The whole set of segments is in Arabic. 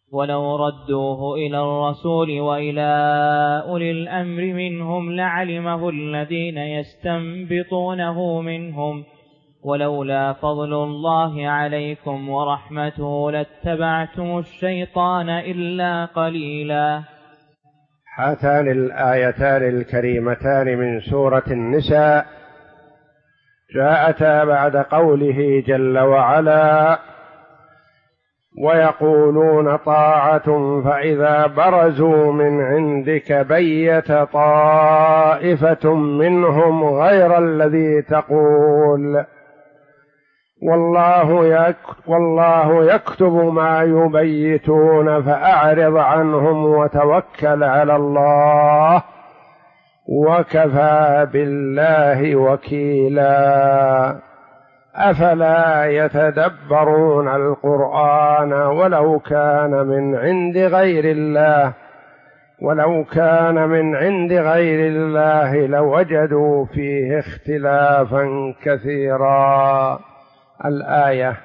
ولو ردوه إلى الرسول وإلى أولي الأمر منهم لعلمه الذين يستنبطونه منهم ولولا فضل الله عليكم ورحمته لاتبعتم الشيطان إلا قليلا. هاتان الآيتان الكريمتان من سورة النساء جاءتا بعد قوله جل وعلا: ويقولون طاعة فإذا برزوا من عندك بيت طائفة منهم غير الذي تقول والله يكتب ما يبيتون فأعرض عنهم وتوكل على الله وكفى بالله وكيلا. أفلا يتدبرون القرآن ولو كان من عند غير الله لوجدوا فيه اختلافا كثيرا. الآية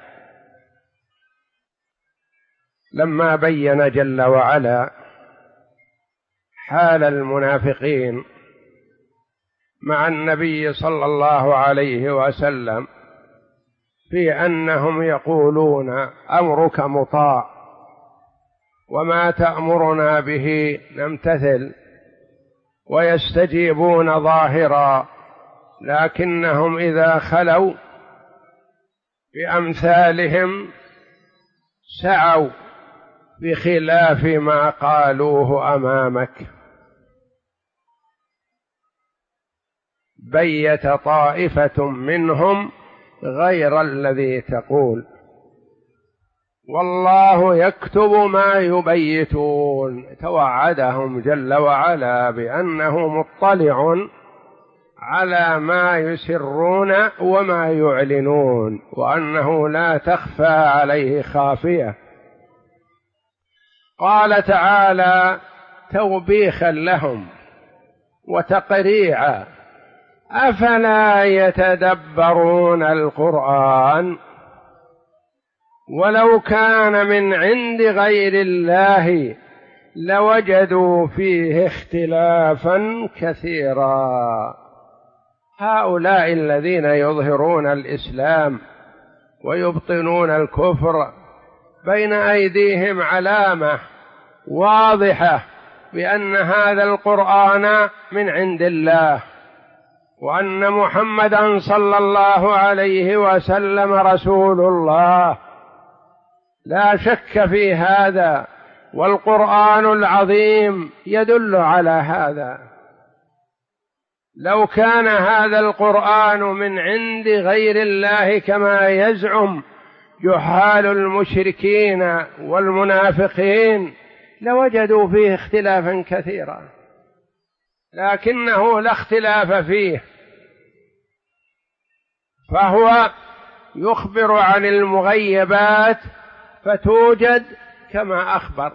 لما بين جل وعلا حال المنافقين مع النبي صلى الله عليه وسلم في أنهم يقولون أمرك مطاع وما تأمرنا به نمتثل، ويستجيبون ظاهرا، لكنهم إذا خلوا بأمثالهم سعوا بخلاف ما قالوه أمامك. بيت طائفة منهم غير الذي تقول والله يكتب ما يبيتون. توعدهم جل وعلا بأنه مطلع على ما يسرون وما يعلنون، وأنه لا تخفى عليه خافية. قال تعالى توبيخا لهم وتقريعا: أفلا يتدبرون القرآن ولو كان من عند غير الله لوجدوا فيه اختلافا كثيرا. هؤلاء الذين يظهرون الإسلام ويبطنون الكفر بين أيديهم علامة واضحة بأن هذا القرآن من عند الله، وأن محمدا صلى الله عليه وسلم رسول الله، لا شك في هذا، والقرآن العظيم يدل على هذا. لو كان هذا القرآن من عند غير الله كما يزعم جحال المشركين والمنافقين لوجدوا فيه اختلافا كثيرا، لكنه لا اختلاف فيه، فهو يخبر عن المغيبات فتوجد كما أخبر،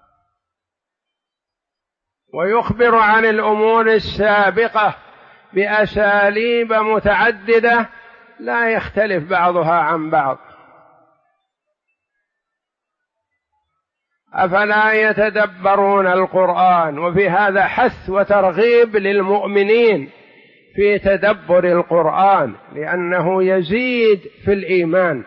ويخبر عن الأمور السابقة بأساليب متعددة لا يختلف بعضها عن بعض. أفلا يتدبرون القرآن، وفي هذا حث وترغيب للمؤمنين في تدبر القرآن، لأنه يزيد في الإيمان.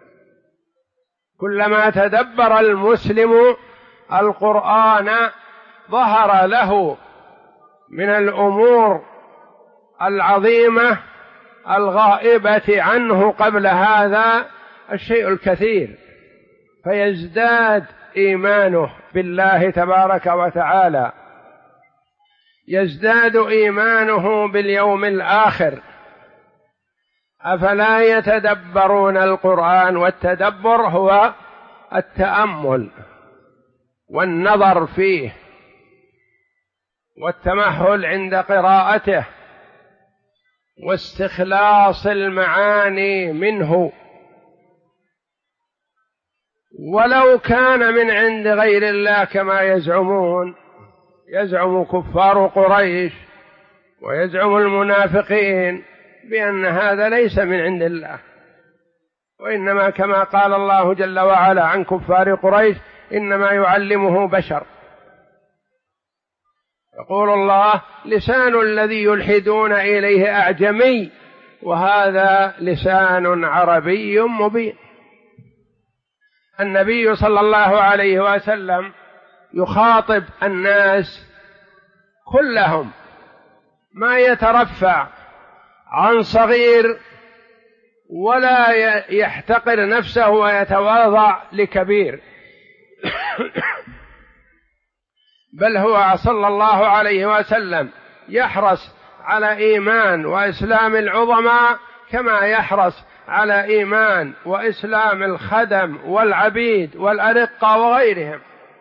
كلما تدبر المسلم القرآن ظهر له من الأمور العظيمة الغائبة عنه قبل هذا الشيء الكثير، فيزداد إيمانه بالله تبارك وتعالى، يزداد إيمانه باليوم الآخر. أفلا يتدبرون القرآن، والتدبر هو التأمل والنظر فيه والتمهل عند قراءته واستخلاص المعاني منه. ولو كان من عند غير الله كما يزعم كفار قريش ويزعم المنافقين بأن هذا ليس من عند الله، وإنما كما قال الله جل وعلا عن كفار قريش: إنما يعلمه بشر. يقول الله: لسان الذي يلحدون إليه أعجمي وهذا لسان عربي مبين. النبي صلى الله عليه وسلم يخاطب الناس كلهم، ما يترفع عن صغير ولا يحتقر نفسه ويتواضع لكبير بل هو صلى الله عليه وسلم يحرص على إيمان وإسلام العظماء كما يحرص على إيمان وإسلام الخدم والعبيد والأرقة وغيرهم،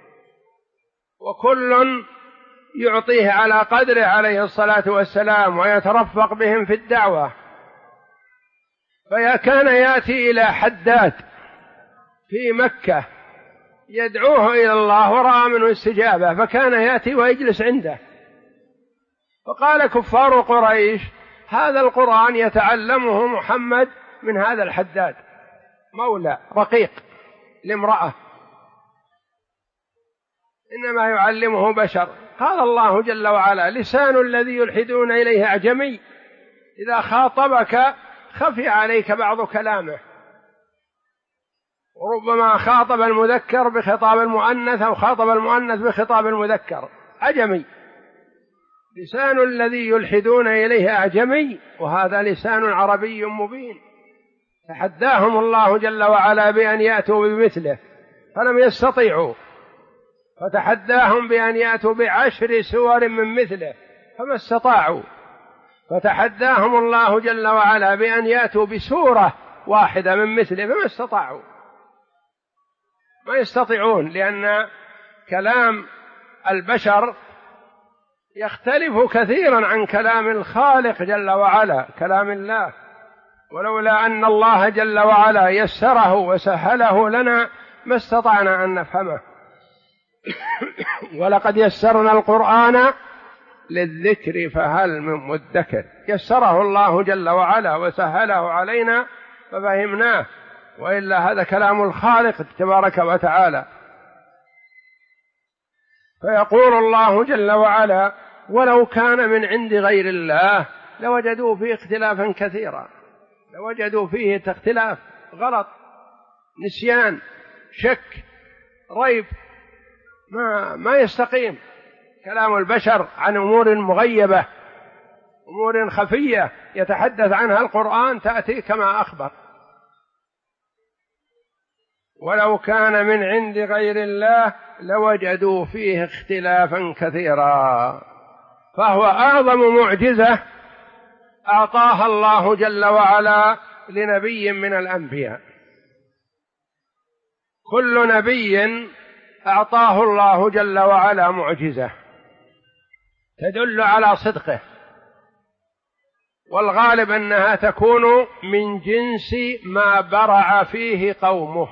وكل يعطيه على قدره عليه الصلاة والسلام ويترفق بهم في الدعوة. فكان يأتي إلى حداد في مكة يدعوه إلى الله ورأى منه استجابة، فكان يأتي ويجلس عنده، فقال كفار قريش: هذا القرآن يتعلمه محمد من هذا الحداد، مولى رقيق لامرأة، إنما يعلمه بشر. قال الله جل وعلا: لسان الذي يلحدون إليه أعجمي، إذا خاطبك خفي عليك بعض كلامه، وربما خاطب المذكر بخطاب المؤنث أو خاطب المؤنث بخطاب المذكر، أعجمي. لسان الذي يلحدون إليه أعجمي وهذا لسان عربي مبين. تحداهم الله جل وعلا بأن يأتوا بمثله فلم يستطيعوا، فتحداهم بأن يأتوا ب10 سور من مثله فما استطاعوا، فتحداهم الله جل وعلا بأن يأتوا بسورة واحدة من مثله فما استطاعوا، ما يستطيعون، لأن كلام البشر يختلف كثيرا عن كلام الخالق جل وعلا، كلام الله. ولولا أن الله جل وعلا يسره وسهله لنا ما استطعنا أن نفهمه. ولقد يسرنا القرآن للذكر فهل من مدكر، يسره الله جل وعلا وسهله علينا ففهمناه، وإلا هذا كلام الخالق تبارك وتعالى. فيقول الله جل وعلا: ولو كان من عند غير الله لوجدوا فيه اختلافا كثيرا، لوجدوا فيه اختلاف، غلط، نسيان، شك، ريب، ما يستقيم كلام البشر عن أمور مغيبة، أمور خفية يتحدث عنها القرآن تأتي كما أخبر. ولو كان من عند غير الله لوجدوا فيه اختلافا كثيرا. فهو أعظم معجزة أعطاها الله جل وعلا لنبي من الأنبياء. كل نبي أعطاه الله جل وعلا معجزة تدل على صدقه، والغالب أنها تكون من جنس ما برع فيه قومه.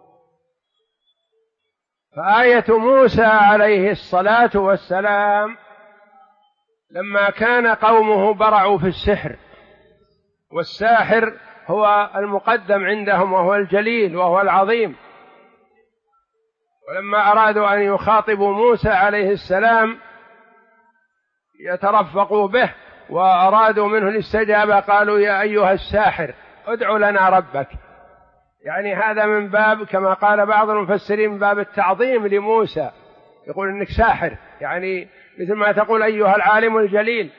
فآية موسى عليه الصلاة والسلام لما كان قومه برعوا في السحر، والساحر هو المقدم عندهم وهو الجليل وهو العظيم، ولما أرادوا أن يخاطبوا موسى عليه السلام يترفقوا به وأرادوا منه الاستجابة قالوا: يا أيها الساحر ادع لنا ربك. يعني هذا من باب، كما قال بعض المفسرين، من باب التعظيم لموسى، يقول إنك ساحر، يعني مثل ما تقول أيها العالم الجليل.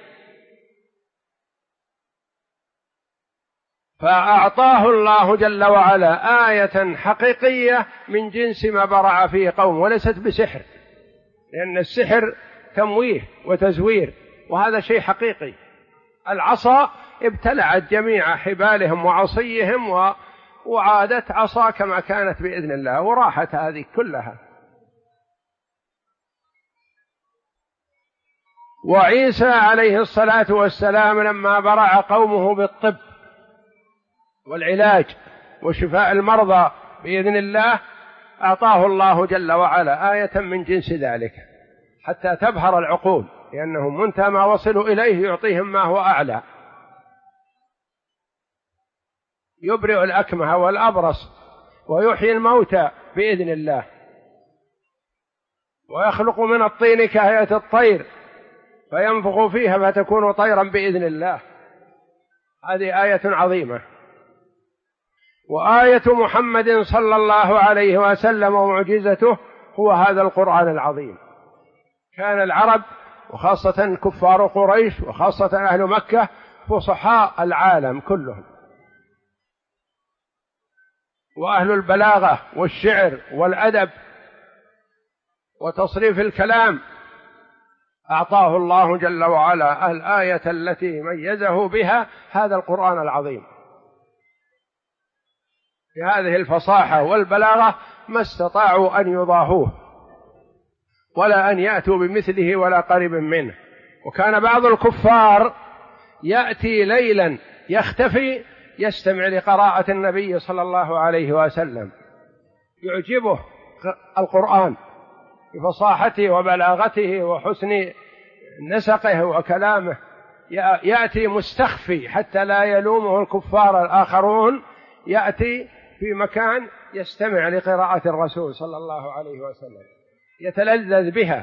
فأعطاه الله جل وعلا آية حقيقية من جنس ما برع فيه قوم، وليست بسحر، لأن السحر تمويه وتزوير، وهذا شيء حقيقي. العصا ابتلعت جميع حبالهم وعصيهم وعادت عصا كما كانت بإذن الله، وراحت هذه كلها. وعيسى عليه الصلاة والسلام لما برع قومه بالطب والعلاج وشفاء المرضى بإذن الله أعطاه الله جل وعلا آية من جنس ذلك حتى تبهر العقول، لأنه منتهى ما وصلوا إليه يعطيهم ما هو أعلى. يبرئ الأكمه والأبرص ويحيي الموتى بإذن الله، ويخلق من الطين كهيئة الطير فينفخ فيها فتكون طيرا بإذن الله. هذه آية عظيمة. وآية محمد صلى الله عليه وسلم ومعجزته هو هذا القرآن العظيم. كان العرب وخاصة كفار قريش وخاصة أهل مكة فصحاء العالم كلهم، وأهل البلاغة والشعر والأدب وتصريف الكلام. أعطاه الله جل وعلا الآية التي ميزه بها هذا القرآن العظيم في هذه الفصاحة والبلاغة، ما استطاعوا أن يضاهوه ولا أن يأتوا بمثله ولا قريب منه. وكان بعض الكفار يأتي ليلا يختفي يستمع لقراءة النبي صلى الله عليه وسلم، يعجبه القرآن بفصاحته وبلاغته وحسن نسقه وكلامه، يأتي مستخفي حتى لا يلومه الكفار الآخرون، يأتي في مكان يستمع لقراءة الرسول صلى الله عليه وسلم يتلذذ بها.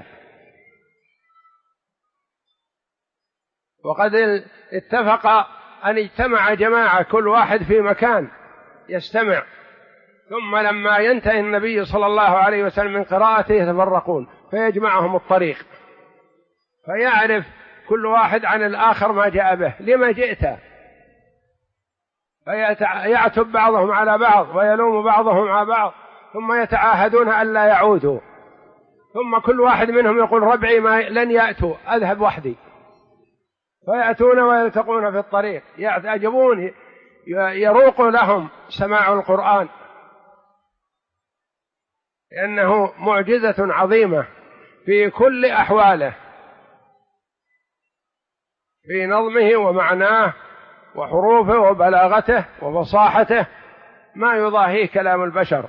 وقد اتفق أن اجتمع جماعة كل واحد في مكان يستمع، ثم لما ينتهي النبي صلى الله عليه وسلم من قراءته يتفرقون فيجمعهم الطريق، فيعرف كل واحد عن الآخر ما جاء به، لما جئت، فيعتب بعضهم على بعض ويلوم بعضهم على بعض، ثم يتعاهدون ألا يعودوا، ثم كل واحد منهم يقول ربعي ما لن يأتوا أذهب وحدي، فيأتون ويلتقون في الطريق يعجبون، يروق لهم سماع القرآن لأنه معجزة عظيمة في كل أحواله، في نظمه ومعناه وحروفه وبلاغته وفصاحته ما يضاهيه كلام البشر.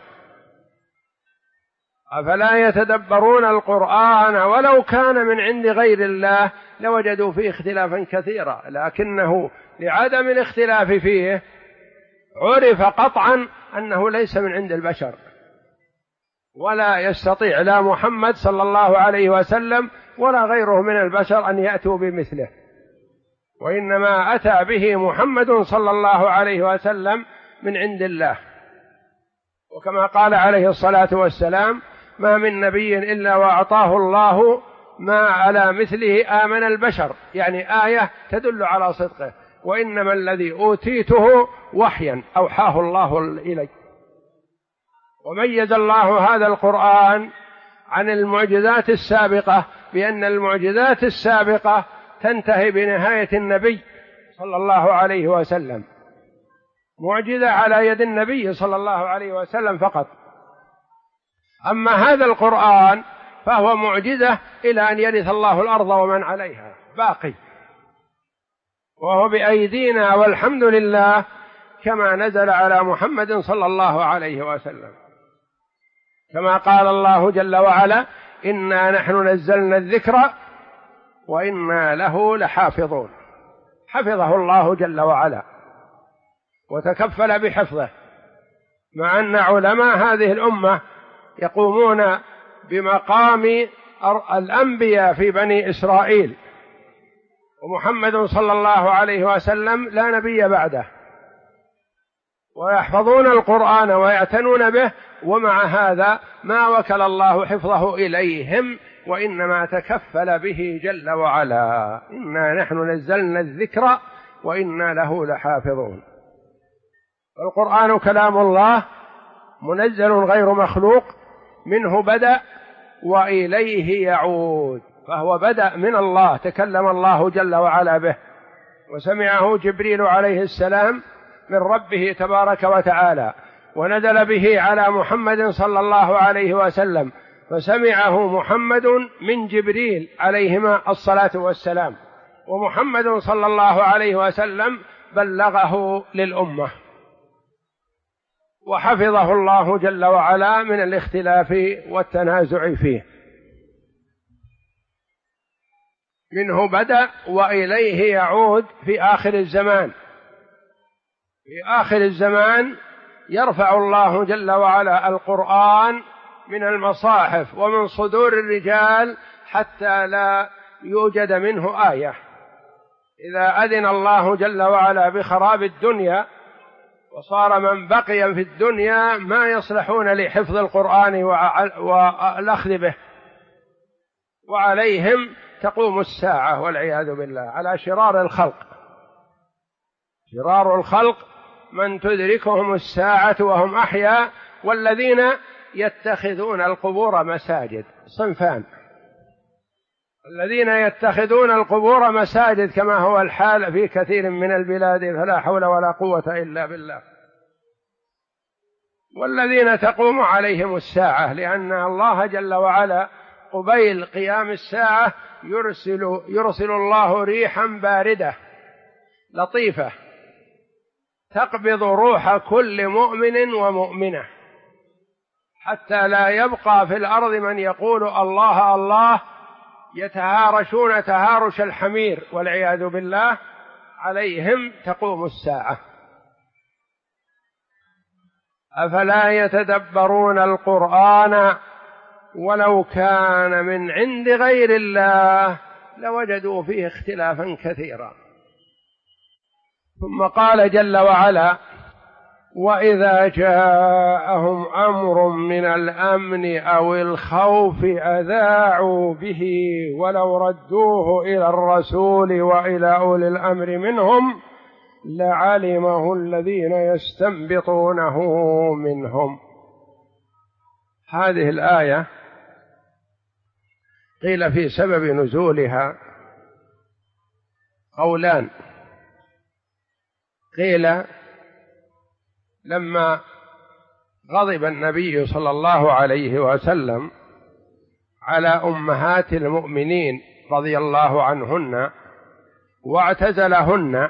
أفلا يتدبرون القرآن ولو كان من عند غير الله لوجدوا فيه اختلافا كثيرا، لكنه لعدم الاختلاف فيه عرف قطعا أنه ليس من عند البشر، ولا يستطيع لا محمد صلى الله عليه وسلم ولا غيره من البشر أن يأتوا بمثله، وإنما أتى به محمد صلى الله عليه وسلم من عند الله. وكما قال عليه الصلاة والسلام ما من نبي إلا وأعطاه الله ما على مثله آمن البشر، يعني آية تدل على صدقه، وإنما الذي أوتيته وحيا أوحاه الله إلي. وميز الله هذا القرآن عن المعجزات السابقة بأن المعجزات السابقة تنتهي بنهاية النبي صلى الله عليه وسلم، معجزة على يد النبي صلى الله عليه وسلم فقط. أما هذا القرآن فهو معجزة إلى أن يرث الله الأرض ومن عليها، باقي، وهو بأيدينا والحمد لله، كما نزل على محمد صلى الله عليه وسلم، كما قال الله جل وعلا إنا نحن نزلنا الذكر وإنا له لحافظون. حفظه الله جل وعلا وتكفل بحفظه، مع أن علماء هذه الأمة يقومون بمقام الأنبياء في بني إسرائيل، ومحمد صلى الله عليه وسلم لا نبي بعده، ويحفظون القرآن ويعتنون به، ومع هذا ما وكل الله حفظه إليهم، وإنما تكفل به جل وعلا. إنا نحن نزلنا الذكر وإنا له لحافظون. القرآن كلام الله منزل غير مخلوق، منه بدأ وإليه يعود، فهو بدأ من الله، تكلم الله جل وعلا به، وسمعه جبريل عليه السلام من ربه تبارك وتعالى، ونزل به على محمد صلى الله عليه وسلم، فسمعه محمد من جبريل عليهما الصلاة والسلام، ومحمد صلى الله عليه وسلم بلغه للأمة، وحفظه الله جل وعلا من الاختلاف والتنازع فيه. منه بدأ وإليه يعود في آخر الزمان. في آخر الزمان يرفع الله جل وعلا القرآن من المصاحف ومن صدور الرجال حتى لا يوجد منه آية. إذا أذن الله جل وعلا بخراب الدنيا وصار من بقي في الدنيا ما يصلحون لحفظ القرآن والأخذ به، وعليهم تقوم الساعة والعياذ بالله على شرار الخلق. شرار الخلق من تدركهم الساعة وهم أحياء، والذين يتخذون القبور مساجد. صنفان: الذين يتخذون القبور مساجد كما هو الحال في كثير من البلاد، فلا حول ولا قوة إلا بالله، والذين تقوم عليهم الساعة، لأن الله جل وعلا قبيل قيام الساعة يرسل الله ريحا باردة لطيفة تقبض روح كل مؤمن ومؤمنة، حتى لا يبقى في الأرض من يقول الله الله، يتهارشون تهارش الحمير والعياذ بالله. عليهم تقوم الساعة. أفلا يتدبرون القرآن ولو كان من عند غير الله لوجدوا فيه اختلافا كثيرا. ثم قال جل وعلا: وإذا جاءهم أمر من الأمن أو الخوف أذاعوا به ولو ردوه إلى الرسول وإلى أولي الأمر منهم لعلمه الذين يستنبطونه منهم. هذه الآية قيل في سبب نزولها قولان. قيل لما غضب النبي صلى الله عليه وسلم على أمهات المؤمنين رضي الله عنهن واعتزلهن،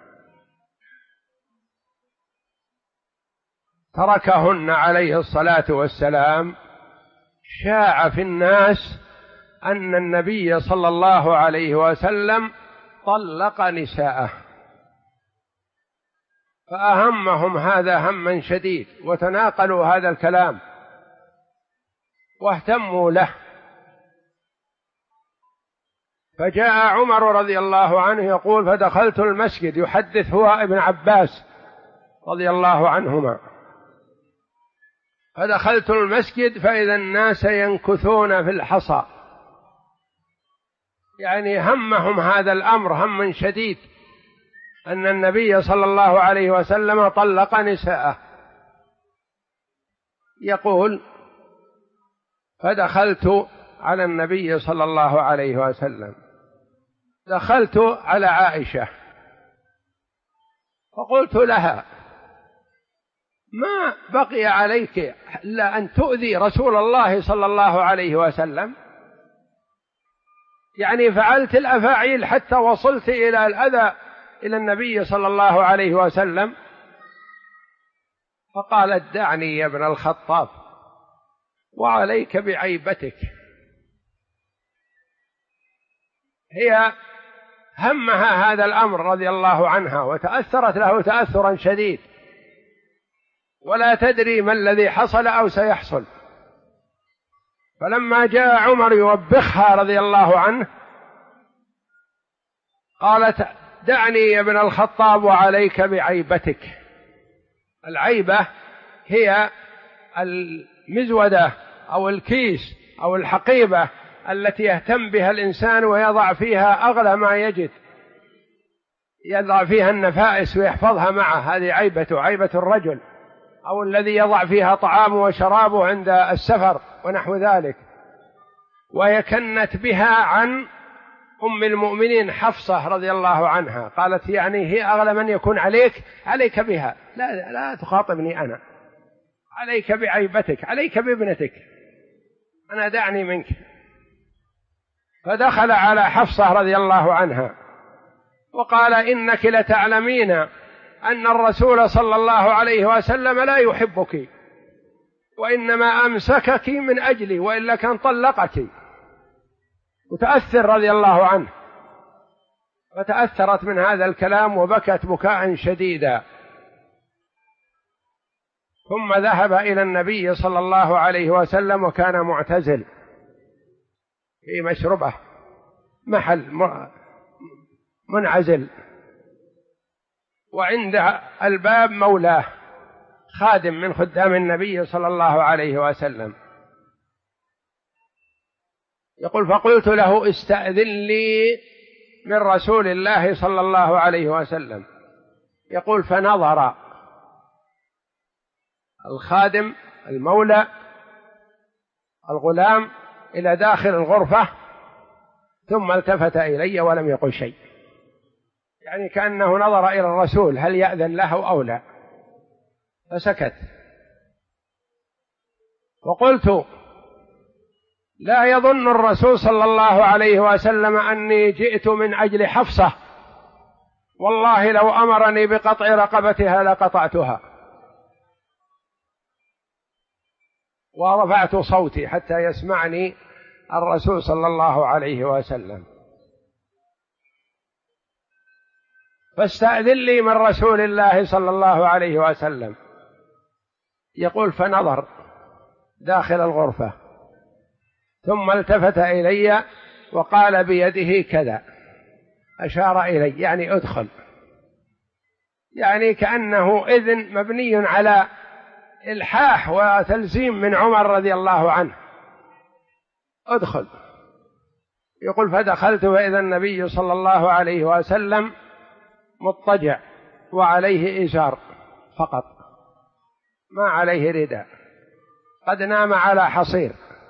تركهن عليه الصلاة والسلام، شاع في الناس أن النبي صلى الله عليه وسلم طلق نساءه، فأهمهم هذا هما شديد وتناقلوا هذا الكلام واهتموا له. فجاء عمر رضي الله عنه يقول: فدخلت المسجد، يحدث هو ابن عباس رضي الله عنهما، فدخلت المسجد فإذا الناس ينكثون في الحصى، يعني همهم هذا الأمر هم شديد أن النبي صلى الله عليه وسلم طلق نساءه. يقول: فدخلت على النبي صلى الله عليه وسلم، دخلت على عائشة فقلت لها: ما بقي عليك إلا أن تؤذي رسول الله صلى الله عليه وسلم، يعني فعلت الأفاعيل حتى وصلت إلى الأذى إلى النبي صلى الله عليه وسلم. فقالت: دعني يا ابن الخطاب وعليك بعيبتك. هي همها هذا الأمر رضي الله عنها وتأثرت له تأثرا شديد، ولا تدري ما الذي حصل أو سيحصل. فلما جاء عمر يوبخها رضي الله عنه قالت: دعني يا ابن الخطاب وعليك بعيبتك. العيبة هي المزودة أو الكيس أو الحقيبة التي يهتم بها الإنسان ويضع فيها أغلى ما يجد، يضع فيها النفائس ويحفظها معه، هذه عيبته، عيبة الرجل، أو الذي يضع فيها طعامه وشرابه عند السفر ونحو ذلك. وهي كنت بها عن أم المؤمنين حفصة رضي الله عنها، قالت: يعني هي أغلى من يكون عليك بها، لا تخاطبني أنا، عليك بعيبتك، عليك بابنتك، أنا دعني منك. فدخل على حفصة رضي الله عنها وقال: إنك لتعلمين أن الرسول صلى الله عليه وسلم لا يحبك، وإنما أمسكك من أجلي، وإلا كان طلقك. وتأثر رضي الله عنه، فتأثرت من هذا الكلام وبكت بكاء شديدا. ثم ذهب إلى النبي صلى الله عليه وسلم وكان معتزل في مشربة، محل منعزل، وعند الباب مولاه خادم من خدام النبي صلى الله عليه وسلم. يقول فقلت له استأذن لي من رسول الله صلى الله عليه وسلم. يقول فنظر الخادم المولى الغلام إلى داخل الغرفة ثم التفت إلي ولم يقل شيء، يعني كأنه نظر إلى الرسول هل يأذن له أو لا، فسكت. وقلت لا يظن الرسول صلى الله عليه وسلم أني جئت من أجل حفصة، والله لو أمرني بقطع رقبتها لقطعتها. ورفعت صوتي حتى يسمعني الرسول صلى الله عليه وسلم. فاستأذن لي من رسول الله صلى الله عليه وسلم. يقول فنظر داخل الغرفة ثم التفت إلي وقال بيده كذا، أشار إلي يعني أدخل، يعني كأنه إذن مبني على إلحاح وتلزيم من عمر رضي الله عنه، أدخل. يقول فدخلت وإذا النبي صلى الله عليه وسلم مضطجع وعليه إزار فقط، ما عليه رداء، قد نام على حصير.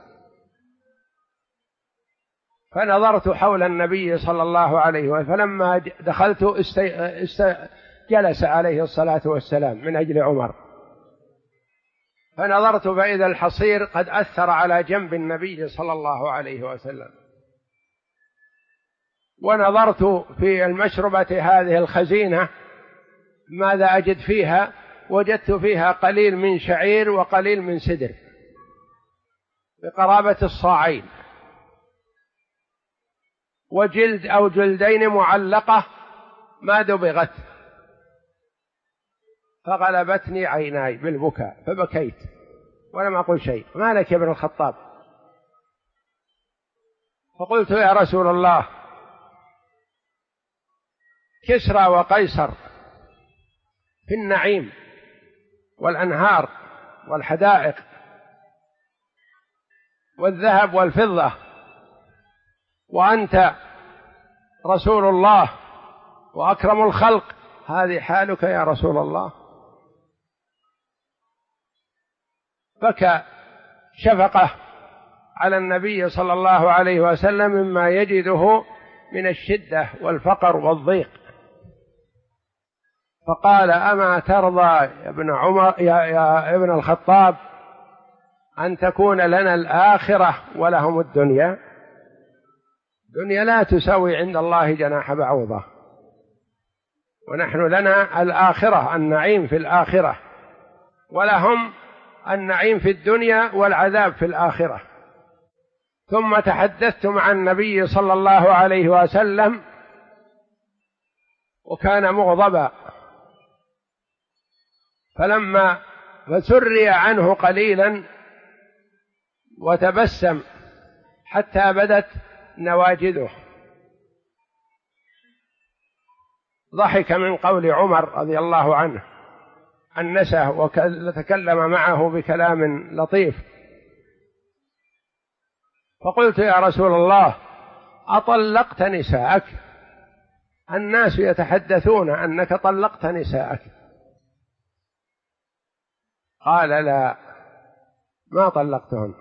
فنظرت حول النبي صلى الله عليه وسلم، فلما دخلت جلس عليه الصلاة والسلام من أجل عمر، فنظرت فإذا الحصير قد أثر على جنب النبي صلى الله عليه وسلم. ونظرت في المشربة هذه الخزينة ماذا أجد فيها، وجدت فيها قليل من شعير وقليل من سدر بقرابة الصاعين، وجلد أو جلدين معلقة ما دبغت. فغلبتني عيناي بالبكاء فبكيت ولم أقل شيء. ما لك يا ابن الخطاب؟ فقلت يا رسول الله كسرى وقيصر في النعيم والأنهار والحدائق والذهب والفضة، وأنت رسول الله وأكرم الخلق، هذه حالك يا رسول الله؟ بكى شفقة على النبي صلى الله عليه وسلم مما يجده من الشدة والفقر والضيق. فقال أما ترضى يا ابن عمر يا ابن الخطاب أن تكون لنا الآخرة ولهم الدنيا؟ الدنيا لا تساوي عند الله جناح بعوضة، ونحن لنا الآخرة، النعيم في الآخرة، ولهم النعيم في الدنيا والعذاب في الآخرة. ثم تحدثت مع النبي صلى الله عليه وسلم وكان مغضبا، فلما فسري عنه قليلا وتبسم حتى بدت نواجذه، ضحك من قول عمر رضي الله عنه أنسه وتكلم معه بكلام لطيف. فقلت يا رسول الله أطلقت نساءك؟ الناس يتحدثون أنك طلقت نساءك. قال لا ما طلقتهن.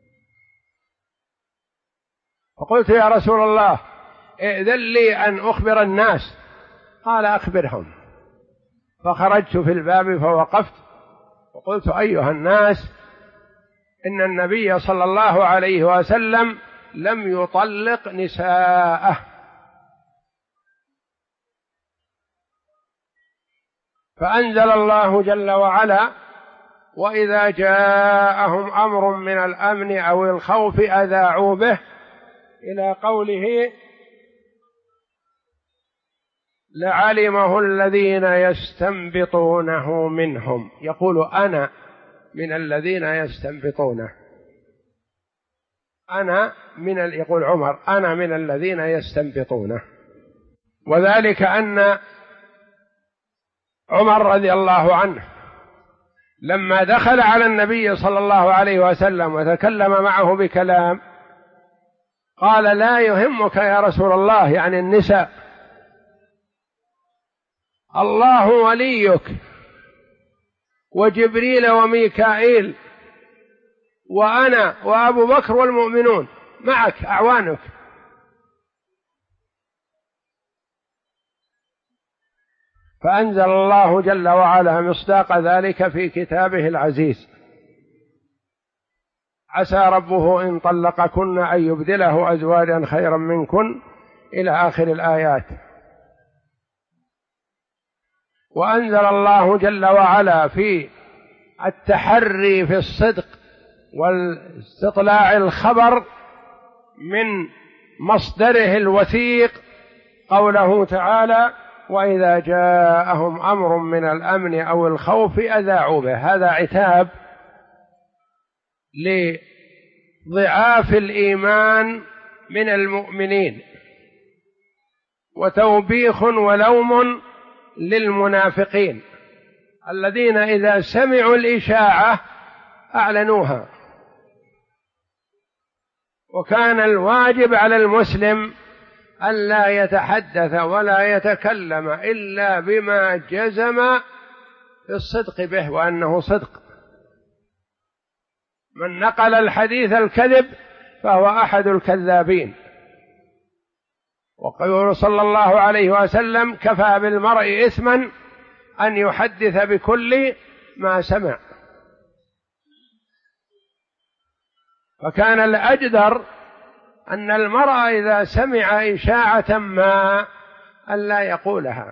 فقلت يا رسول الله ائذن لي أن أخبر الناس. قال أخبرهم. فخرجت في الباب فوقفت وقلت أيها الناس إن النبي صلى الله عليه وسلم لم يطلق نساءه. فأنزل الله جل وعلا وإذا جاءهم أمر من الأمن أو الخوف أذاعوا به إلى قوله لعلمه الذين يستنبطونه منهم. يقول أنا من الذين يستنبطونه، يقول عمر أنا من الذين يستنبطونه. وذلك أن عمر رضي الله عنه لما دخل على النبي صلى الله عليه وسلم وتكلم معه بكلام قال لا يهمك يا رسول الله، يعني النساء، الله وليك وجبريل وميكائيل وأنا وأبو بكر والمؤمنون معك أعوانك. فأنزل الله جل وعلا مصداق ذلك في كتابه العزيز: عسى ربه إن طلقكن أن يبدله أزواجا خيرا منكن، إلى آخر الآيات. وأنزل الله جل وعلا في التحري في الصدق واستطلاع الخبر من مصدره الوثيق قوله تعالى: وإذا جاءهم أمر من الأمن أو الخوف أذاعوا به. هذا عتاب لضعاف الإيمان من المؤمنين، وتوبيخ ولوم للمنافقين الذين إذا سمعوا الإشاعة أعلنوها. وكان الواجب على المسلم ألا يتحدث ولا يتكلم إلا بما جزم في الصدق به وأنه صدق. من نقل الحديث الكذب فهو أحد الكذابين. وقال صلى الله عليه وسلم: كفى بالمرء إثما أن يحدث بكل ما سمع. فكان الأجدر أن المرء إذا سمع إشاعة ما ألا يقولها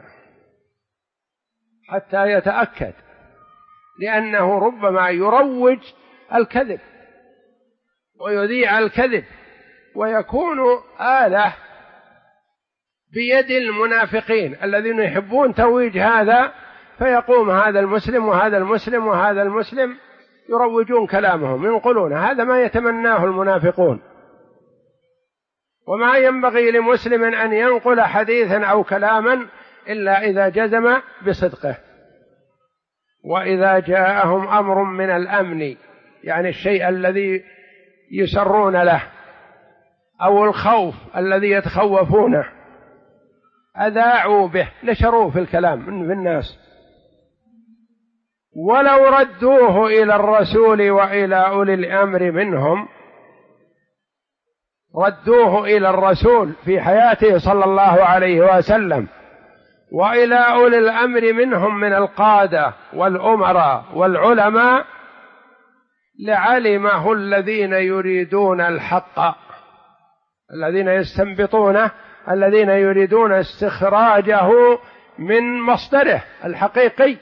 حتى يتأكد، لأنه ربما يروج الكذب ويذيع الكذب ويكون آلة بيد المنافقين الذين يحبون تويج هذا، فيقوم هذا المسلم وهذا المسلم وهذا المسلم يروجون كلامهم، ينقلون هذا ما يتمناه المنافقون. وما ينبغي لمسلم أن ينقل حديثا أو كلاما إلا إذا جزم بصدقه. وإذا جاءهم أمر من الأمن، يعني الشيء الذي يسرون له، أو الخوف الذي يتخوفونه، أذاعوا به، نشروه في الكلام في الناس. ولو ردوه إلى الرسول وإلى أولي الأمر منهم، ردوه إلى الرسول في حياته صلى الله عليه وسلم وإلى أولي الأمر منهم من القادة والأمراء والعلماء، لعلمه الذين يريدون الحق، الذين يستنبطونه، الذين يريدون استخراجه من مصدره الحقيقي.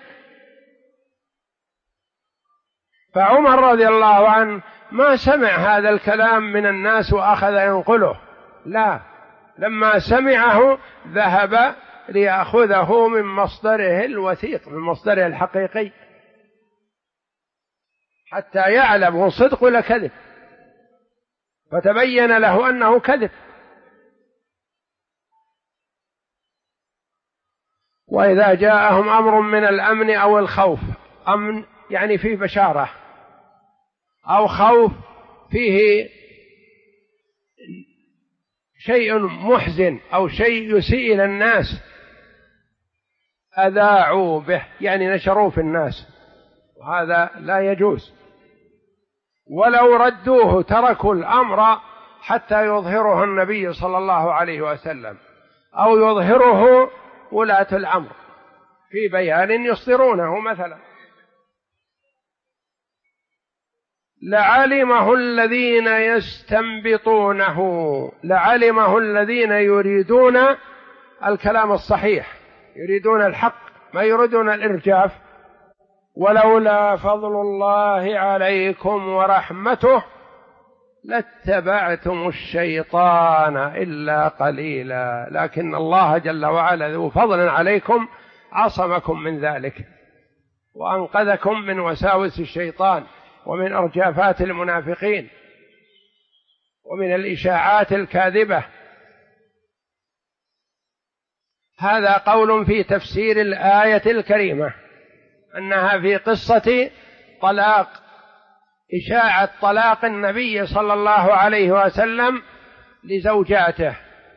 فعمر رضي الله عنه ما سمع هذا الكلام من الناس وأخذ ينقله، لا، لما سمعه ذهب ليأخذه من مصدره الوثيق، من مصدره الحقيقي، حتى يعلم هو صدق ولا كذب، فتبين له أنه كذب. وإذا جاءهم أمر من الأمن أو الخوف، أمن يعني فيه بشارة، أو خوف فيه شيء محزن أو شيء يسيء إلى الناس، أذاعوا به، يعني نشروه في الناس، وهذا لا يجوز. ولو ردوه تركوا الأمر حتى يظهره النبي صلى الله عليه وسلم أو يظهره ولاة الأمر في بيان يصدرونه مثلا. لعلمه الذين يستنبطونه، لعلمه الذين يريدون الكلام الصحيح، يريدون الحق، ما يريدون الإرجاف. ولولا فضل الله عليكم ورحمته لاتبعتم الشيطان إلا قليلا، لكن الله جل وعلا ذو فضل عليكم عصمكم من ذلك وأنقذكم من وساوس الشيطان ومن أرجافات المنافقين ومن الإشاعات الكاذبة. هذا قول في تفسير الآية الكريمة، أنها في قصة طلاق، إشاعة طلاق النبي صلى الله عليه وسلم لزوجاته،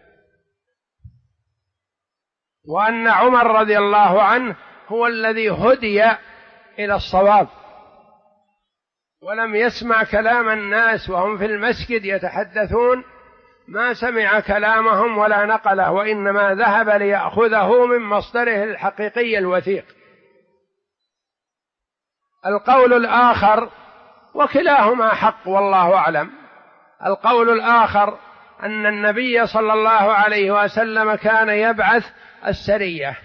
وأن عمر رضي الله عنه هو الذي هدي إلى الصواب ولم يسمع كلام الناس وهم في المسجد يتحدثون، ما سمع كلامهم ولا نقله، وإنما ذهب ليأخذه من مصدره الحقيقي الوثيق. القول الآخر، وكلاهما حق والله أعلم، القول الآخر أن النبي صلى الله عليه وسلم كان يبعث السرية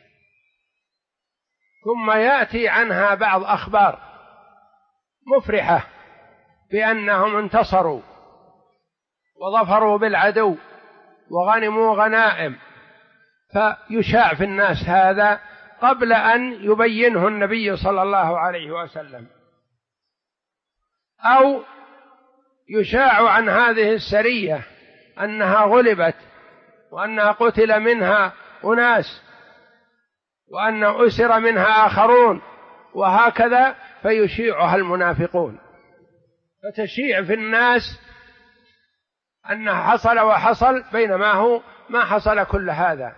ثم يأتي عنها بعض أخبار مفرحة بأنهم انتصروا وظفروا بالعدو وغنموا غنائم، فيشاع في الناس هذا قبل أن يبينه النبي صلى الله عليه وسلم، أو يشاع عن هذه السرية أنها غلبت وأنها قتل منها أناس وأن أسر منها آخرون، وهكذا فيشيعها المنافقون، فتشيع في الناس أنها حصل وحصل، بينما هو ما حصل كل هذا.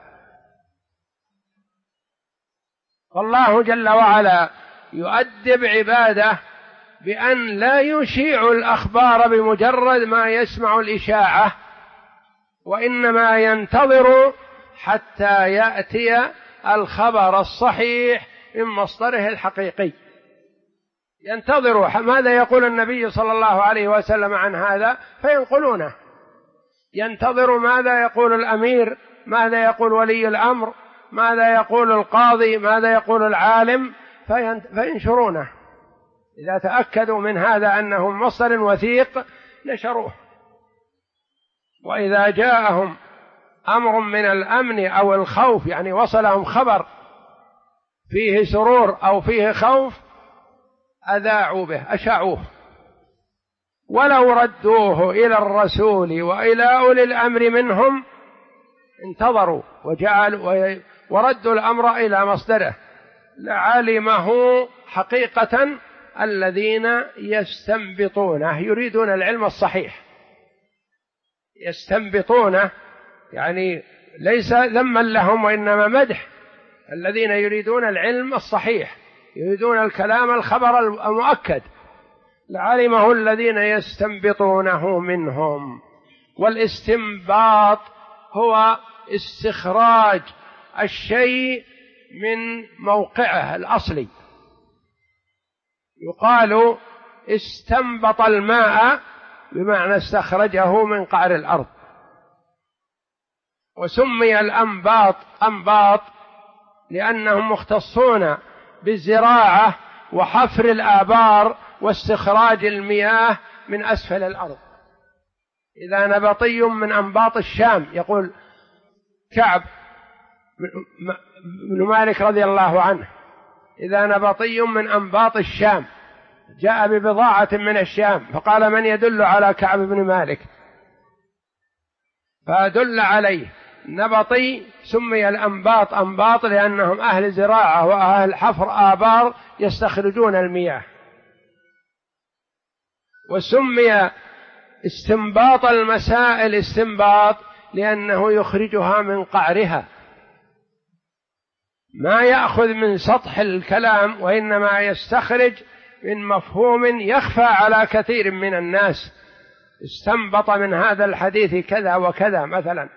فالله جل وعلا يؤدب عباده بأن لا يشيع الأخبار بمجرد ما يسمع الإشاعة، وإنما ينتظر حتى يأتي الخبر الصحيح من مصدره الحقيقي، ينتظر ماذا يقول النبي صلى الله عليه وسلم عن هذا فينقلونه، ينتظر ماذا يقول الأمير، ماذا يقول ولي الأمر، ماذا يقول القاضي، ماذا يقول العالم، فينشرونه. إذا تأكدوا من هذا أنه مصدر وثيق نشروه. وإذا جاءهم أمر من الأمن أو الخوف، يعني وصلهم خبر فيه سرور أو فيه خوف، أذاعوا به، أشاعوه. ولو ردوه إلى الرسول وإلى أولي الأمر منهم انتظروا وردوا الأمر إلى مصدره لعلمه حقيقة الذين يستنبطونه، يريدون العلم الصحيح، يستنبطونه يعني ليس ذما لهم وإنما مدح، الذين يريدون العلم الصحيح، يريدون الكلام الخبر المؤكد، لعلمه الذين يستنبطونه منهم. والاستنباط هو استخراج الشيء من موقعه الأصلي، يقال استنبط الماء بمعنى استخرجه من قعر الأرض. وسمي الأنباط أنباط لأنهم مختصون بالزراعة وحفر الآبار واستخراج المياه من أسفل الأرض. إذا نبطي من أنباط الشام، يقول كعب بن مالك رضي الله عنه، إذا نبطي من أنباط الشام جاء ببضاعة من الشام، فقال من يدل على كعب بن مالك؟ فدل عليه نبطي. سمي الأنباط أنباط لأنهم أهل زراعة وأهل حفر آبار يستخرجون المياه. وسمي استنباط المسائل استنباط لأنه يخرجها من قعرها، ما يأخذ من سطح الكلام وإنما يستخرج من مفهوم يخفى على كثير من الناس. استنبط من هذا الحديث كذا وكذا مثلا،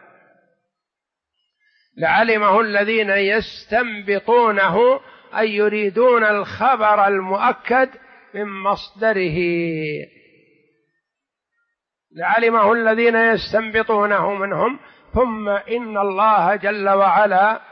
لعلمه الذين يستنبطونه أي يريدون الخبر المؤكد من مصدره، لعلمه الذين يستنبطونه منهم. ثم إن الله جل وعلا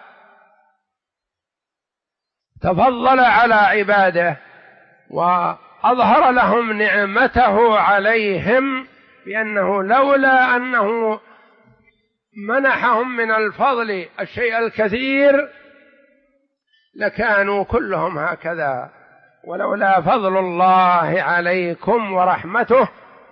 تفضل على عباده وأظهر لهم نعمته عليهم بأنه لولا أنه منحهم من الفضل الشيء الكثير لكانوا كلهم هكذا. ولولا فضل الله عليكم ورحمته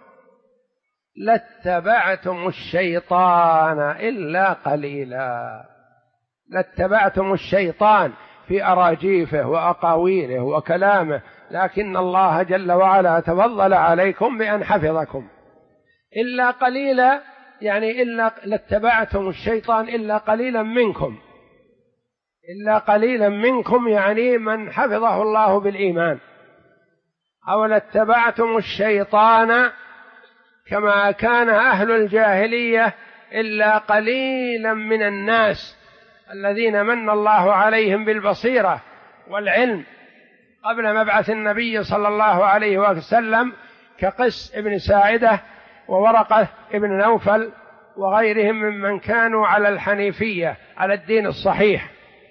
لاتبعتم الشيطان إلا قليلا. لاتبعتم الشيطان في أراجيفه وأقاويله وكلامه، لكن الله جل وعلا تفضل عليكم بأن حفظكم. إلا قليلا يعني إلا لاتبعتم الشيطان إلا قليلا منكم. إلا قليلا منكم يعني من حفظه الله بالإيمان. أو لاتبعتم الشيطان كما كان أهل الجاهلية إلا قليلا من الناس الذين من الله عليهم بالبصيرة والعلم قبل مبعث النبي صلى الله عليه وسلم، كقس ابن ساعدة وورقة ابن نوفل وغيرهم ممن كانوا على الحنيفية على الدين الصحيح.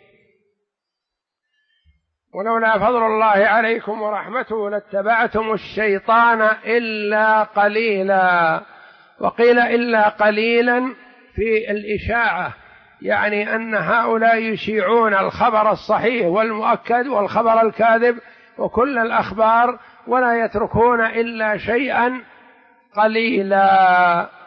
ولولا فضل الله عليكم ورحمته لاتبعتم الشيطان إلا قليلا. وقيل إلا قليلا في الإشاعة، يعني أن هؤلاء يشيعون الخبر الصحيح والمؤكد والخبر الكاذب وكل الأخبار ولا يتركون إلا شيئا قليلا.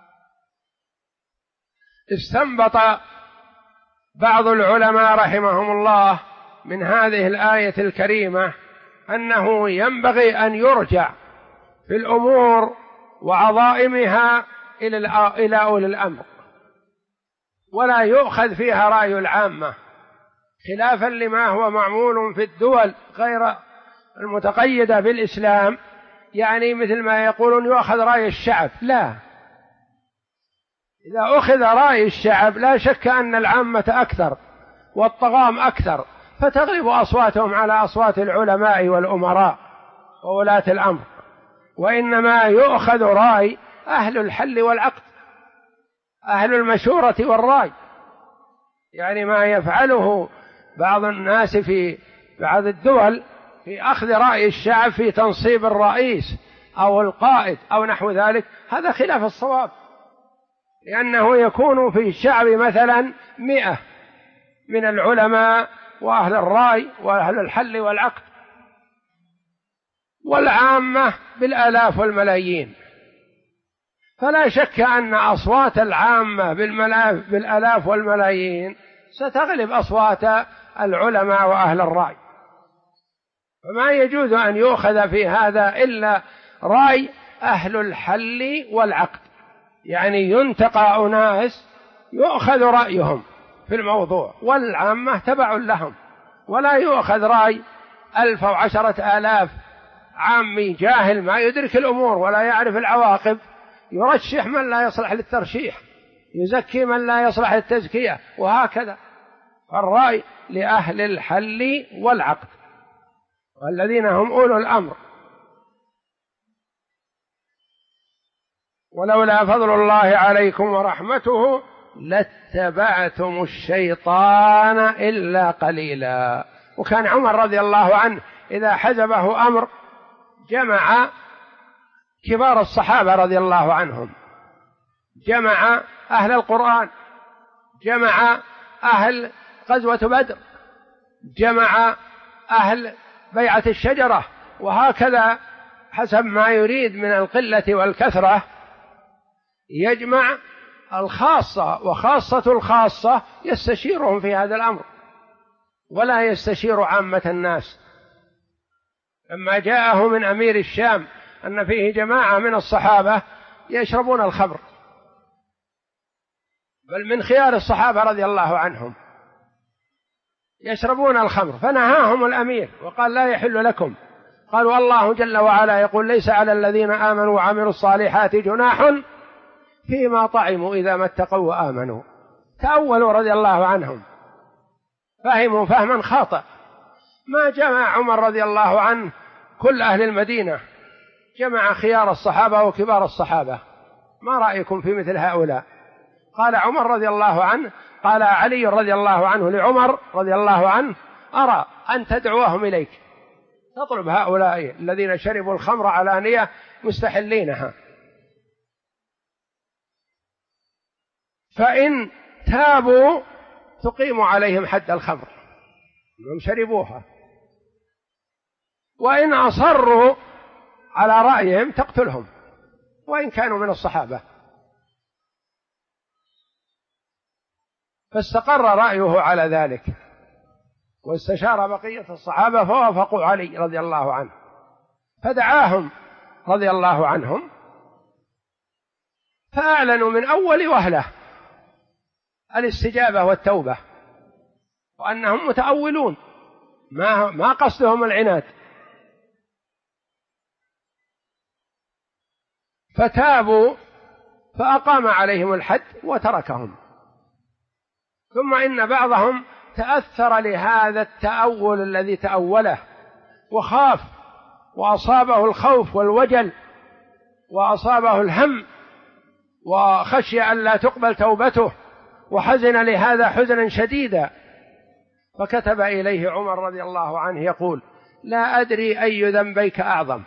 استنبط بعض العلماء رحمهم الله من هذه الآية الكريمة أنه ينبغي أن يرجع في الأمور وعظائمها إلى أولي الأمر، ولا يؤخذ فيها رأي العامة، خلافا لما هو معمول في الدول غير المتقيدة بالإسلام، يعني مثل ما يقولون يؤخذ رأي الشعب. لا، إذا أخذ رأي الشعب لا شك أن العامة أكثر والطغام أكثر، فتغلب أصواتهم على أصوات العلماء والأمراء وولاة الأمر. وإنما يؤخذ رأي أهل الحل والعقد، أهل المشورة والرأي، يعني ما يفعله بعض الناس في بعض الدول في أخذ رأي الشعب في تنصيب الرئيس أو القائد أو نحو ذلك، هذا خلاف الصواب، لأنه يكون في الشعب مثلا 100 من العلماء وأهل الرأي وأهل الحل والعقد، والعامة بالآلاف والملايين. فلا شك أن أصوات العامة بالآلاف والملايين ستغلب أصوات العلماء وأهل الرأي، فما يجوز أن يؤخذ في هذا إلا رأي أهل الحل والعقد، يعني ينتقى أناس يؤخذ رأيهم في الموضوع والعامة تبع لهم، ولا يؤخذ رأي 1000 أو 10,000 عامي جاهل ما يدرك الأمور ولا يعرف العواقب، يرشح من لا يصلح للترشيح، يزكي من لا يصلح للتزكية، وهكذا. فالرأي لأهل الحل والعقد والذين هم أولو الأمر. ولولا فضل الله عليكم ورحمته لاتبعتم الشيطان إلا قليلا. وكان عمر رضي الله عنه إذا حزبه أمر جمع كبار الصحابة رضي الله عنهم، جمع أهل القرآن، جمع أهل غزوة بدر، جمع أهل بيعة الشجرة، وهكذا حسب ما يريد من القلة والكثرة يجمع الخاصة، وخاصة الخاصة يستشيرهم في هذا الأمر ولا يستشير عامة الناس. لما جاءه من أمير الشام أن فيه جماعة من الصحابة يشربون الخمر، بل من خيار الصحابة رضي الله عنهم يشربون الخمر، فنهاهم الأمير وقال لا يحل لكم. قالوا الله جل وعلا يقول ليس على الذين آمنوا وعملوا الصالحات جناح فيما طعموا إذا ما اتقوا وآمنوا. تأولوا رضي الله عنهم، فهموا فهما خاطئ. ما جمع عمر رضي الله عنه كل أهل المدينة، جمع خيار الصحابة وكبار الصحابة. ما رأيكم في مثل هؤلاء؟ قال عمر رضي الله عنه، قال علي رضي الله عنه لعمر رضي الله عنه أرى أن تدعوهم إليك، تطلب هؤلاء الذين شربوا الخمر علانية مستحلينها فإن تابوا تقيم عليهم حد الخمر، هم شربوها، وإن أصروا على رأيهم تقتلهم وإن كانوا من الصحابة. فاستقر رأيه على ذلك، واستشار بقية الصحابة فوافقوا علي رضي الله عنه، فدعاهم رضي الله عنهم فأعلنوا من أول وهلة الاستجابة والتوبة، وأنهم متأولون ما قصدهم العناد. فتابوا فأقام عليهم الحد وتركهم. ثم إن بعضهم تأثر لهذا التأول الذي تأوله وخاف، وأصابه الخوف والوجل، وأصابه الهم، وخشي أن لا تقبل توبته، وحزن لهذا حزنا شديدا، فكتب إليه عمر رضي الله عنه يقول: لا أدري أي ذنبيك أعظم،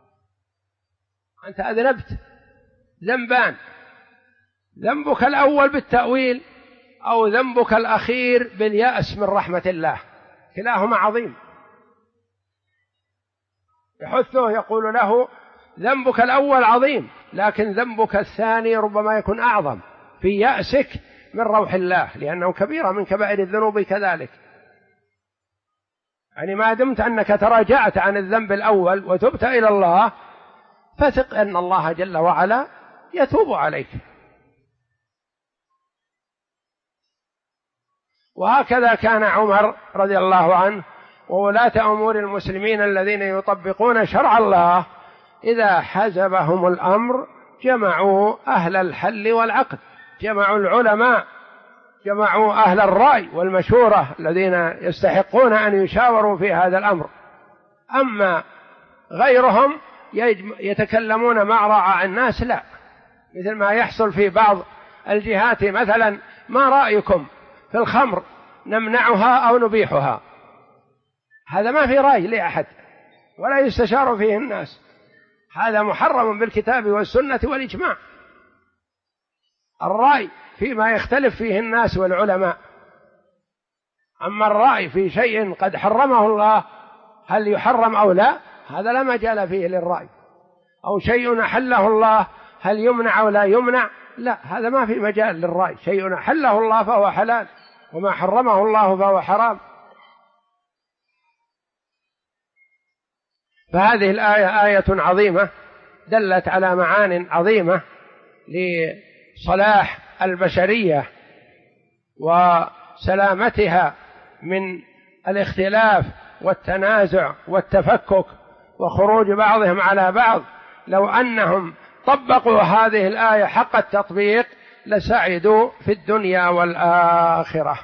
أنت أذنبت ذنبان، ذنبك الأول بالتأويل أو ذنبك الأخير باليأس من رحمة الله، كلاهما عظيم. يحثه يقول له: ذنبك الأول عظيم، لكن ذنبك الثاني ربما يكون أعظم في يأسك من روح الله، لأنه كبيرة من كبائر الذنوب كذلك. يعني ما دمت أنك تراجعت عن الذنب الأول وتبت إلى الله، فثق أن الله جل وعلا يتوب عليك. وهكذا كان عمر رضي الله عنه وولاة أمور المسلمين الذين يطبقون شرع الله، إذا حزبهم الأمر جمعوا أهل الحل والعقد، جمعوا العلماء، جمعوا أهل الرأي والمشورة الذين يستحقون أن يشاوروا في هذا الأمر. أما غيرهم يتكلمون مع رعاع الناس، لا، مثل ما يحصل في بعض الجهات، مثلا: ما رأيكم في الخمر، نمنعها أو نبيحها؟ هذا ما في رأي لأحد ولا يستشار فيه الناس، هذا محرم بالكتاب والسنة والإجماع. الرأي فيما يختلف فيه الناس والعلماء، أما الرأي في شيء قد حرمه الله هل يحرم أو لا، هذا لا مجال فيه للرأي. أو شيء أحله الله هل يمنع أو لا يمنع، لا، هذا ما في مجال للرأي. شيء أحله الله فهو حلال، وما حرمه الله فهو حرام. فهذه الآية آية عظيمة دلت على معان عظيمة لصلاح البشرية وسلامتها من الاختلاف والتنازع والتفكك وخروج بعضهم على بعض. لو أنهم طبقوا هذه الآية حق التطبيق لسعدوا في الدنيا والآخرة.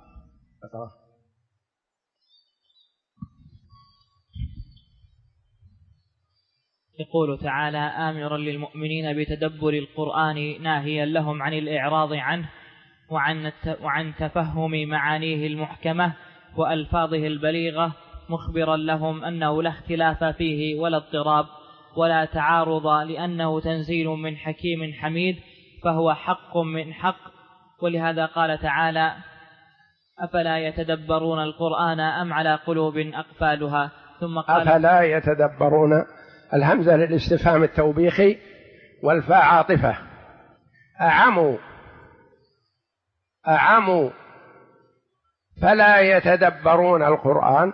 يقول تعالى: آمرا للمؤمنين بتدبر القرآن ناهيا لهم عن الإعراض عنه وعن تفهم معانيه المحكمة وألفاظه البليغة، مخبرا لهم أنه لا اختلاف فيه ولا اضطراب ولا تعارض، لأنه تنزيل من حكيم حميد، فهو حق من حق. ولهذا قال تعالى: أفلا يتدبرون القرآن أم على قلوب أقفالها. ثم قال: أفلا يتدبرون، الهمزة للاستفهام التوبيخي والفاء عاطفة. أعموا فلا يتدبرون القرآن.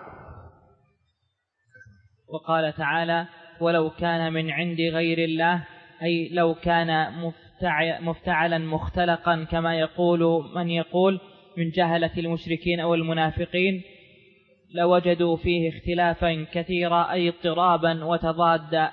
وقال تعالى: ولو كان من عند غير الله، أي لو كان مفتعلا مختلقا كما يقول من يقول من جهلة المشركين أو المنافقين، لوجدوا فيه اختلافا كثيرا، أي اضطرابا وتضادا،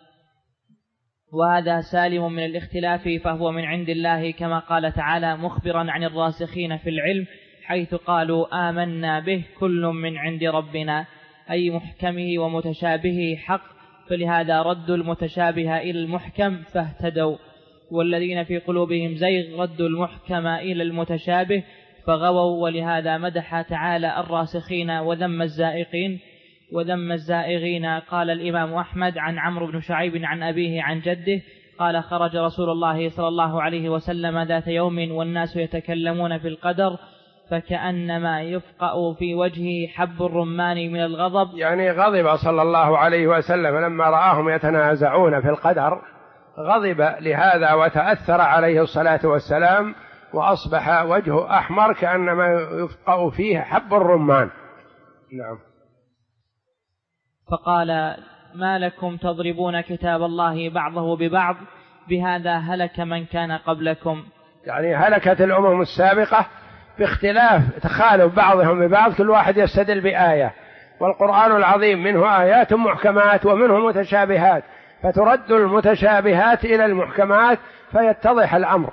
وهذا سالم من الاختلاف فهو من عند الله، كما قال تعالى مخبرا عن الراسخين في العلم حيث قالوا آمنا به كل من عند ربنا، أي محكمه ومتشابهه حق، فلهذا ردوا المتشابه إلى المحكم فاهتدوا، والذين في قلوبهم زيغ ردوا المحكم إلى المتشابه فغووا. ولهذا مدح تعالى الراسخين وذم الزائغين. قال الإمام أحمد عن عمرو بن شعيب عن أبيه عن جده: قال: خرج رسول الله صلى الله عليه وسلم ذات يوم والناس يتكلمون في القدر فكأنما يفقأ في وجهه حب الرمان من الغضب. يعني غضب صلى الله عليه وسلم لما رآهم يتنازعون في القدر، غضب لهذا وتأثر عليه الصلاة والسلام، وأصبح وجهه أحمر كأنما يفقأ فيه حب الرمان. نعم. فقال: ما لكم تضربون كتاب الله بعضه ببعض، بهذا هلك من كان قبلكم. يعني هلكت الأمم السابقة باختلاف تخالف بعضهم ببعض، كل واحد يستدل بآية، والقرآن العظيم منه آيات محكمات ومنه متشابهات، فترد المتشابهات إلى المحكمات فيتضح الأمر.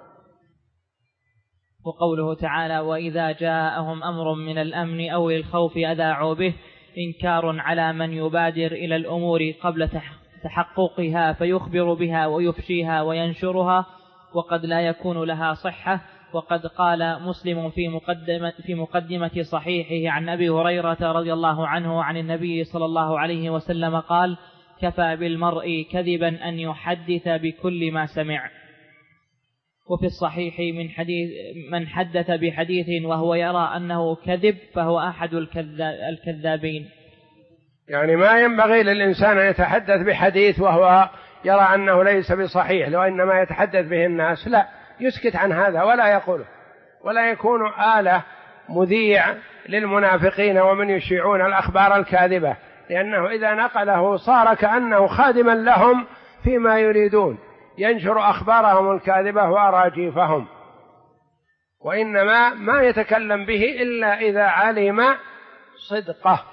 وقوله تعالى: وإذا جاءهم أمر من الأمن أو الخوف أذاعوا به، إنكار على من يبادر إلى الأمور قبل تحققها فيخبر بها ويفشيها وينشرها وقد لا يكون لها صحة. وقد قال مسلم في مقدمة صحيحه عن أبي هريرة رضي الله عنه عن النبي صلى الله عليه وسلم قال: كفى بالمرء كذبا أن يحدث بكل ما سمع. وفي الصحيح من حدث بحديث وهو يرى أنه كذب فهو أحد الكذابين. يعني ما ينبغي للإنسان أن يتحدث بحديث وهو يرى أنه ليس بصحيح، لو إنما يتحدث به الناس، لا، يسكت عن هذا ولا يقوله، ولا يكون آلة مذيع للمنافقين ومن يشيعون الأخبار الكاذبة، لأنه إذا نقله صار كأنه خادما لهم فيما يريدون، ينشر أخبارهم الكاذبة وأراجيفهم، وإنما ما يتكلم به إلا إذا علم صدقه.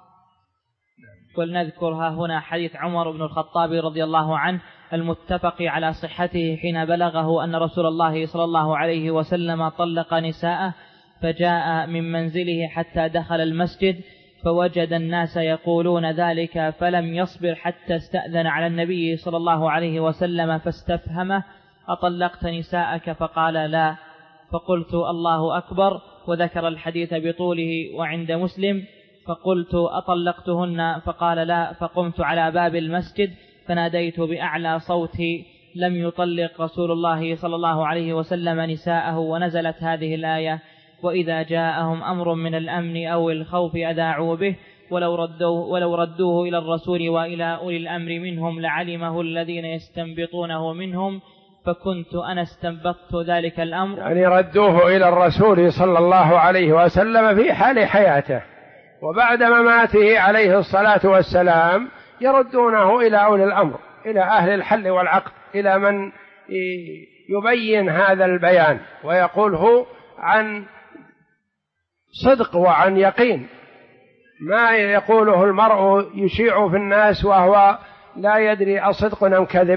ولنذكرها هنا حديث عمر بن الخطاب رضي الله عنه المتفق على صحته حين بلغه أن رسول الله صلى الله عليه وسلم طلق نساءه، فجاء من منزله حتى دخل المسجد فوجد الناس يقولون ذلك فلم يصبر حتى استأذن على النبي صلى الله عليه وسلم فاستفهمه: أطلقت نساءك؟ فقال: لا. فقلت: الله أكبر، وذكر الحديث بطوله. وعند مسلم: فقلت: أطلقتهن؟ فقال: لا. فقمت على باب المسجد فناديت بأعلى صوتي: لم يطلق رسول الله صلى الله عليه وسلم نساءه. ونزلت هذه الآية: وإذا جاءهم أمر من الأمن أو الخوف أذاعوا به ولو ردوه إلى الرسول وإلى أولي الأمر منهم لعلمه الذين يستنبطونه منهم فكنت أنا استنبطت ذلك الأمر. يعني ردوه إلى الرسول صلى الله عليه وسلم في حال حياته، وبعد مماته عليه الصلاة والسلام يردونه إلى أولي الأمر، إلى أهل الحل والعقد، إلى من يبين هذا البيان ويقوله عن صدق وعن يقين، ما يقوله المرء يشيع في الناس وهو لا يدري أصدق أم كذب.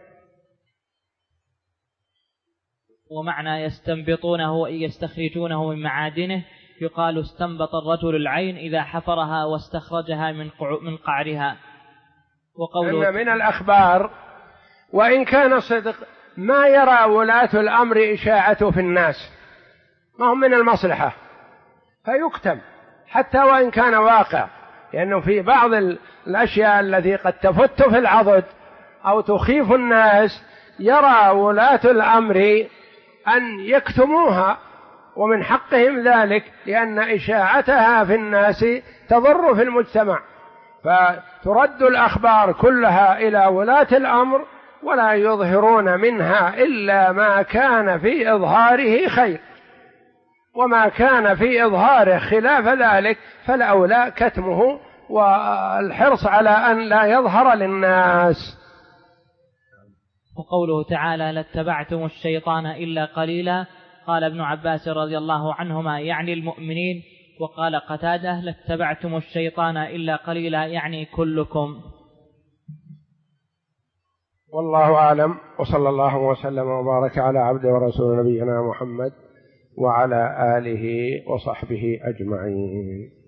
ومعنى يستنبطونه يستخرجونه من معادنه يقال: استنبط الرجل العين إذا حفرها واستخرجها من قعرها. وقوله أن من الأخبار وإن كان صدق ما يرى ولاة الأمر إشاعته في الناس، ما هم من المصلحة، فيكتم حتى وإن كان واقع، لأنه في بعض الأشياء التي قد تفت في العضد أو تخيف الناس يرى ولاة الأمر أن يكتموها، ومن حقهم ذلك، لأن إشاعتها في الناس تضر في المجتمع، فترد الأخبار كلها إلى ولاة الأمر ولا يظهرون منها إلا ما كان في إظهاره خير، وما كان في إظهاره خلاف ذلك فالأولى كتمه والحرص على أن لا يظهر للناس. وقوله تعالى: لاتبعتم الشيطان إلا قليلا. قال ابن عباس رضي الله عنهما: يعني المؤمنين. وقال قتادة: لاتبعتم الشيطان إلا قليلا، يعني كلكم. والله أعلم، وصلى الله وسلم وبارك على عبده ورسول نبينا محمد وعلى آله وصحبه أجمعين.